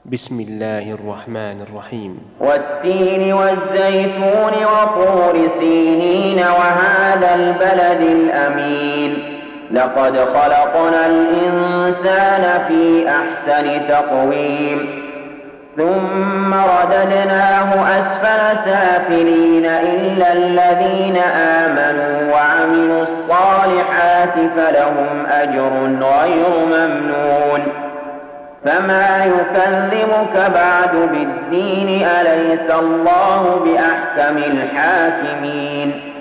بسم الله الرحمن الرحيم. والتين والزيتون وطور سينين وهذا البلد الأمين لقد خلقنا الإنسان في أحسن تقويم ثم رددناه أسفل سافلين إلا الذين آمنوا وعملوا الصالحات فلهم أجر غير ممنون فما يكذبك بعد بالدين أليس الله بأحكم الحاكمين